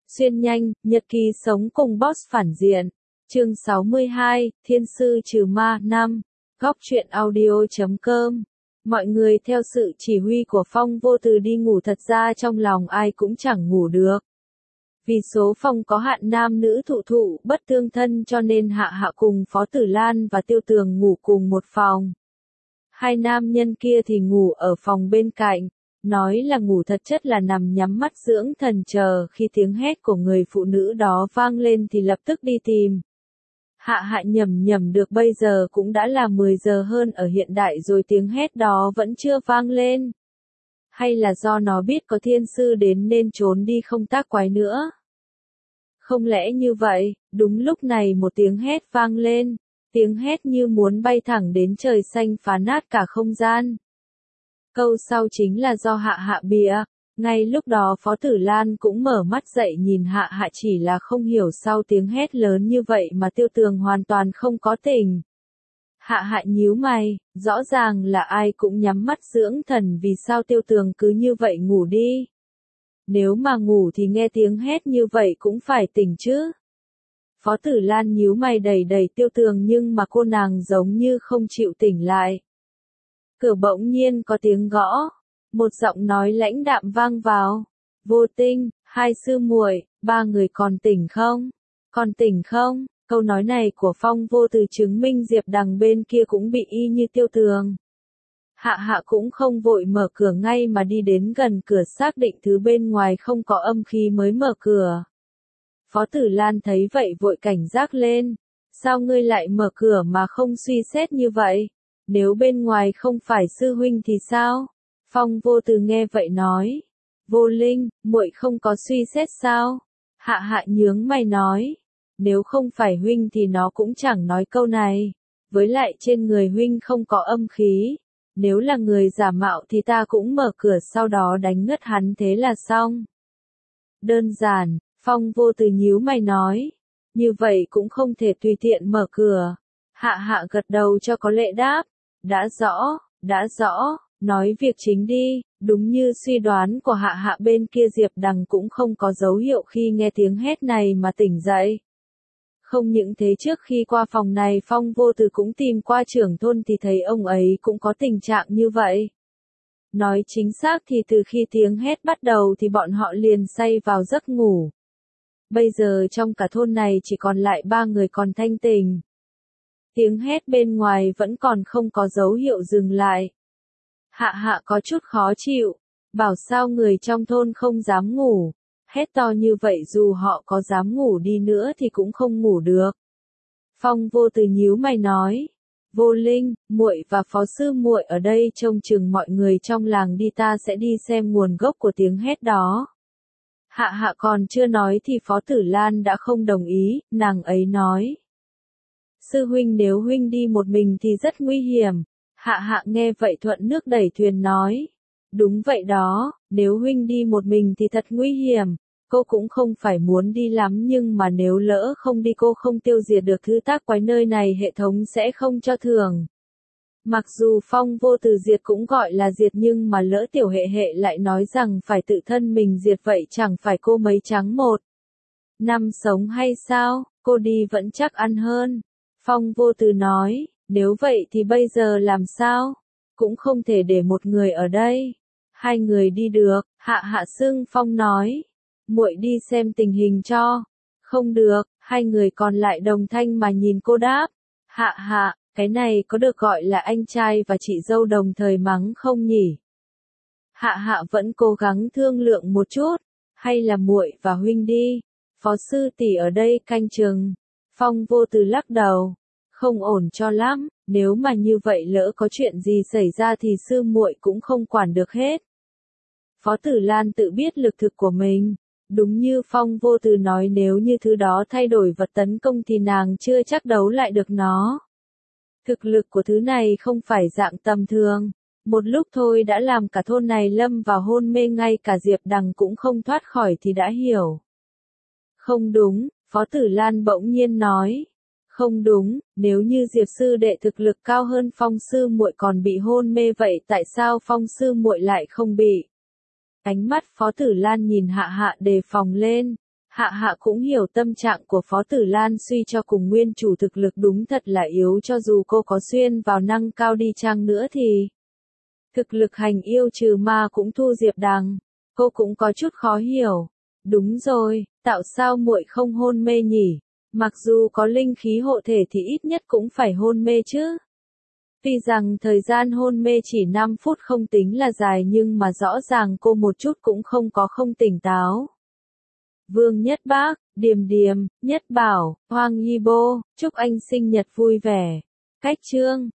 Xuyên nhanh, nhật ký sống cùng boss phản diện. Chương 62, Thiên sư trừ ma 5. Góc truyện audio.com. Mọi người theo sự chỉ huy của Phong Vô Từ đi ngủ, thật ra trong lòng ai cũng chẳng ngủ được. Vì số phòng có hạn, nam nữ thụ thụ bất tương thân, cho nên Hạ Hạ cùng Phó Tử Lan và Tiêu Tường ngủ cùng một phòng. Hai nam nhân kia thì ngủ ở phòng bên cạnh. Nói là ngủ, thật chất là nằm nhắm mắt dưỡng thần, chờ khi tiếng hét của người phụ nữ đó vang lên thì lập tức đi tìm. Hạ Hạ nhẩm được bây giờ cũng đã là 10 giờ hơn ở hiện đại rồi, tiếng hét đó vẫn chưa vang lên. Hay là do nó biết có thiên sư đến nên trốn đi không tác quái nữa? Không lẽ như vậy? Đúng lúc này một tiếng hét vang lên, tiếng hét như muốn bay thẳng đến trời xanh, phá nát cả không gian. Câu sau chính là do Hạ Hạ bịa. Ngay lúc đó Phó Tử Lan cũng mở mắt dậy nhìn Hạ Hạ, chỉ là không hiểu sau tiếng hét lớn như vậy mà Tiêu Tường hoàn toàn không có tỉnh. Hạ Hạ nhíu mày, rõ ràng là ai cũng nhắm mắt dưỡng thần, vì sao Tiêu Tường cứ như vậy ngủ đi? Nếu mà ngủ thì nghe tiếng hét như vậy cũng phải tỉnh chứ. Phó Tử Lan nhíu mày đẩy Tiêu Tường, nhưng mà cô nàng giống như không chịu tỉnh lại. Cửa bỗng nhiên có tiếng gõ, một giọng nói lãnh đạm vang vào. Vô Tinh, hai sư muội, ba người còn tỉnh không? Còn tỉnh không? Câu nói này của Phong Vô Từ chứng minh Diệp Đằng bên kia cũng bị y như Tiêu Tường. Hạ Hạ cũng không vội mở cửa ngay mà đi đến gần cửa, xác định thứ bên ngoài không có âm khí mới mở cửa. Phó Tử Lan thấy vậy vội cảnh giác lên. Sao ngươi lại mở cửa mà không suy xét như vậy? Nếu bên ngoài không phải sư huynh thì sao? Phong Vô Từ nghe vậy nói. Vô Linh, muội không có suy xét sao? Hạ Hạ nhướng mày nói. Nếu không phải huynh thì nó cũng chẳng nói câu này. Với lại trên người huynh không có âm khí. Nếu là người giả mạo thì ta cũng mở cửa sau đó đánh ngất hắn, thế là xong. Đơn giản, Phong Vô Từ nhíu mày nói. Như vậy cũng không thể tùy tiện mở cửa. Hạ Hạ gật đầu cho có lệ đáp. Đã rõ, nói việc chính đi. Đúng như suy đoán của Hạ Hạ, bên kia Diệp Đằng cũng không có dấu hiệu khi nghe tiếng hét này mà tỉnh dậy. Không những thế, trước khi qua phòng này Phong Vô Từ cũng tìm qua trưởng thôn thì thấy ông ấy cũng có tình trạng như vậy. Nói chính xác thì từ khi tiếng hét bắt đầu thì bọn họ liền say vào giấc ngủ. Bây giờ trong cả thôn này chỉ còn lại ba người còn thanh tỉnh. Tiếng hét bên ngoài vẫn còn không có dấu hiệu dừng lại. Hạ Hạ có chút khó chịu, bảo sao người trong thôn không dám ngủ. Hét to như vậy dù họ có dám ngủ đi nữa thì cũng không ngủ được. Phong Vô Từ nhíu mày nói. Vô Linh, muội và Phó sư muội ở đây trông chừng mọi người trong làng đi, ta sẽ đi xem nguồn gốc của tiếng hét đó. Hạ Hạ còn chưa nói thì Phó Tử Lan đã không đồng ý, nàng ấy nói. Sư huynh, nếu huynh đi một mình thì rất nguy hiểm. Hạ Hạ nghe vậy thuận nước đẩy thuyền nói. Đúng vậy đó, nếu huynh đi một mình thì thật nguy hiểm. Cô cũng không phải muốn đi lắm, nhưng mà nếu lỡ không đi cô không tiêu diệt được thứ tác quái nơi này, hệ thống sẽ không cho thưởng. Mặc dù Phong Vô Từ diệt cũng gọi là diệt, nhưng mà lỡ tiểu hệ hệ lại nói rằng phải tự thân mình diệt, vậy chẳng phải cô mấy trắng một năm sống hay sao? Cô đi vẫn chắc ăn hơn. Phong Vô Từ nói, nếu vậy thì bây giờ làm sao? Cũng không thể để một người ở đây. Hai người đi được. Hạ Hạ xưng Phong nói. Muội đi xem tình hình cho. Không được. Hai người còn lại đồng thanh mà nhìn cô đáp. Hạ Hạ, cái này có được gọi là anh trai và chị dâu đồng thời mắng không nhỉ? Hạ Hạ vẫn cố gắng thương lượng một chút. Hay là muội và huynh đi. Phó sư tỷ ở đây canh chừng. Phong Vô Từ lắc đầu. Không ổn cho lắm, nếu mà như vậy lỡ có chuyện gì xảy ra thì sư muội cũng không quản được hết. Phó Tử Lan tự biết lực thực của mình. Đúng như Phong Vô Từ nói, nếu như thứ đó thay đổi vật tấn công thì nàng chưa chắc đấu lại được nó. Thực lực của thứ này không phải dạng tầm thường. Một lúc thôi đã làm cả thôn này lâm vào hôn mê, ngay cả Diệp Đằng cũng không thoát khỏi thì đã hiểu. Không đúng, Phó Tử Lan bỗng nhiên nói. Không đúng, nếu như Diệp sư đệ thực lực cao hơn Phong sư muội còn bị hôn mê, vậy tại sao Phong sư muội lại không bị? Ánh mắt Phó Tử Lan nhìn Hạ Hạ đề phòng lên. Hạ hạ cũng hiểu tâm trạng của Phó Tử Lan, suy cho cùng nguyên chủ thực lực đúng thật là yếu, cho dù cô có xuyên vào năng cao đi chăng nữa thì thực lực hành yêu trừ ma cũng thu Diệp Đằng. Cô cũng có chút khó hiểu. Đúng rồi, tạo sao muội không hôn mê nhỉ? Mặc dù có linh khí hộ thể thì ít nhất cũng phải hôn mê chứ. Tuy rằng thời gian hôn mê chỉ 5 phút không tính là dài, nhưng mà rõ ràng cô một chút cũng không tỉnh táo. Vương Nhất Bác, Điềm Điềm, Nhất Bảo, Hoàng Nhi Bô, chúc anh sinh nhật vui vẻ. Cách chương